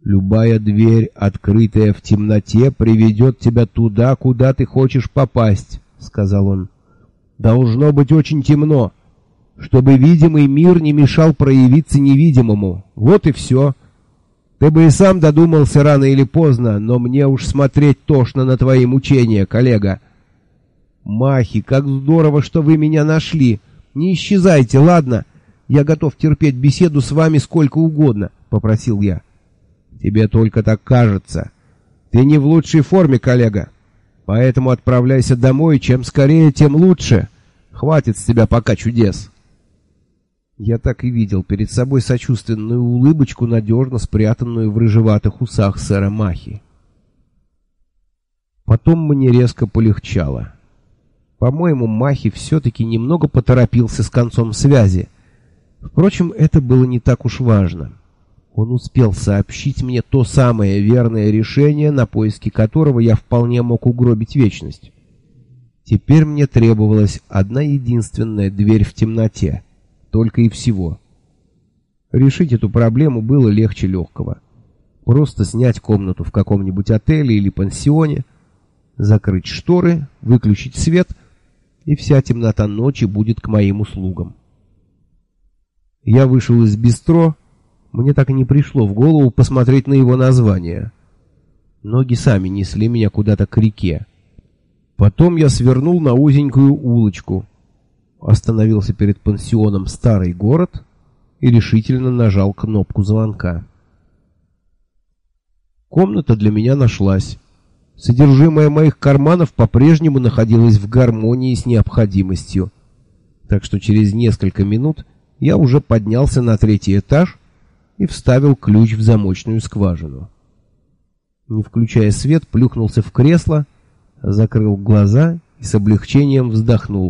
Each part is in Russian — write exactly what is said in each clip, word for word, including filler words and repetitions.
Любая дверь, открытая в темноте, приведет тебя туда, куда ты хочешь попасть, — сказал он. Должно быть очень темно, чтобы видимый мир не мешал проявиться невидимому. Вот и все. Ты бы и сам додумался рано или поздно, но мне уж смотреть тошно на твои мучения, коллега. Махи, как здорово, что вы меня нашли. Не исчезайте, ладно? Я готов терпеть беседу с вами сколько угодно, — попросил я. Тебе только так кажется. Ты не в лучшей форме, коллега. Поэтому отправляйся домой, чем скорее, тем лучше. Хватит с тебя пока чудес. Я так и видел перед собой сочувственную улыбочку, надежно спрятанную в рыжеватых усах сэра Махи. Потом мне резко полегчало. По-моему, Махи все-таки немного поторопился с концом связи. Впрочем, это было не так уж важно. Он успел сообщить мне то самое верное решение, на поиски которого я вполне мог угробить вечность. Теперь мне требовалась одна единственная дверь в темноте. Только и всего. Решить эту проблему было легче легкого. Просто снять комнату в каком-нибудь отеле или пансионе, закрыть шторы, выключить свет, и вся темнота ночи будет к моим услугам. Я вышел из бистро. Мне так и не пришло в голову посмотреть на его название. Ноги сами несли меня куда-то к реке. Потом я свернул на узенькую улочку, остановился перед пансионом «Старый город» и решительно нажал кнопку звонка. Комната для меня нашлась. Содержимое моих карманов по-прежнему находилось в гармонии с необходимостью, так что через несколько минут я уже поднялся на третий этаж и вставил ключ в замочную скважину. Не включая свет, плюхнулся в кресло, закрыл глаза и с облегчением вздохнул.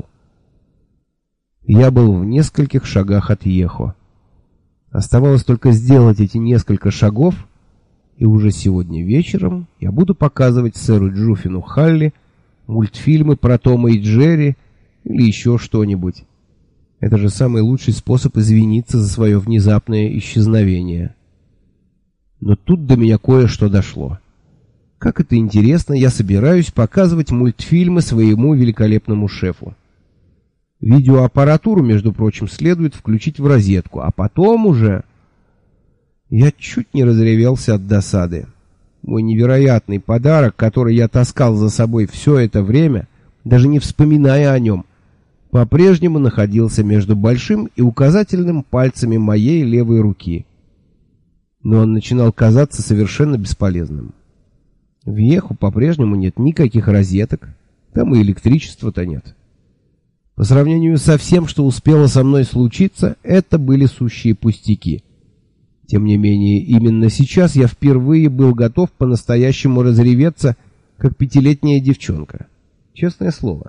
Я был в нескольких шагах от Йехо. Оставалось только сделать эти несколько шагов, и уже сегодня вечером я буду показывать сэру Джуффину Халли мультфильмы про Тома и Джерри или еще что-нибудь. Это же самый лучший способ извиниться за свое внезапное исчезновение. Но тут до меня кое-что дошло. Как это интересно, я собираюсь показывать мультфильмы своему великолепному шефу. Видеоаппаратуру, между прочим, следует включить в розетку, а потом уже... Я чуть не разревелся от досады. Мой невероятный подарок, который я таскал за собой все это время, даже не вспоминая о нем, по-прежнему находился между большим и указательным пальцами моей левой руки. Но он начинал казаться совершенно бесполезным. В Йехо по-прежнему нет никаких розеток, там и электричества-то нет. По сравнению со всем, что успело со мной случиться, это были сущие пустяки. Тем не менее, именно сейчас я впервые был готов по-настоящему разреветься, как пятилетняя девчонка. Честное слово.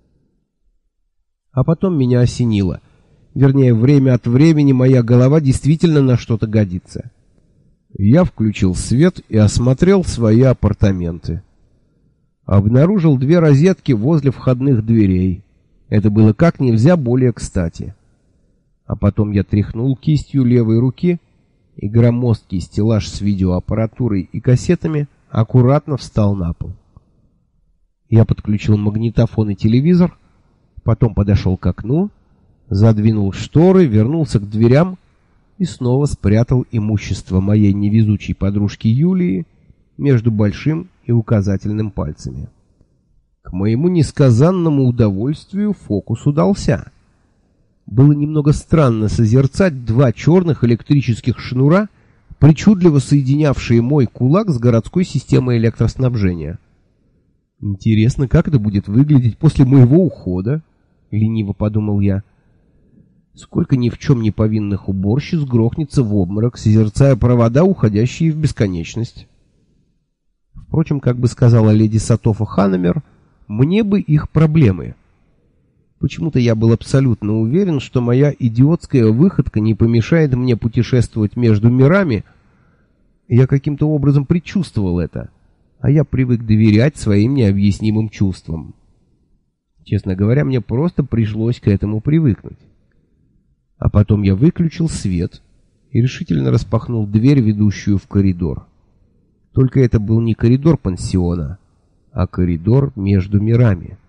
А потом меня осенило. Вернее, время от времени моя голова действительно на что-то годится. Я включил свет и осмотрел свои апартаменты. Обнаружил две розетки возле входных дверей. Это было как нельзя более кстати. А потом я тряхнул кистью левой руки, и громоздкий стеллаж с видеоаппаратурой и кассетами аккуратно встал на пол. Я подключил магнитофон и телевизор, потом подошел к окну, задвинул шторы, вернулся к дверям и снова спрятал имущество моей невезучей подружки Юлии между большим и указательным пальцами. К моему несказанному удовольствию фокус удался. Было немного странно созерцать два черных электрических шнура, причудливо соединявшие мой кулак с городской системой электроснабжения. Интересно, как это будет выглядеть после моего ухода? Лениво подумал я. Сколько ни в чем не повинных уборщиц грохнется в обморок, созерцая провода, уходящие в бесконечность. Впрочем, как бы сказала леди Сатофа Ханамер, мне бы их проблемы. Почему-то я был абсолютно уверен, что моя идиотская выходка не помешает мне путешествовать между мирами. Я каким-то образом предчувствовал это, а я привык доверять своим необъяснимым чувствам. Честно говоря, мне просто пришлось к этому привыкнуть. А потом я выключил свет и решительно распахнул дверь, ведущую в коридор. Только это был не коридор пансиона, а коридор между мирами.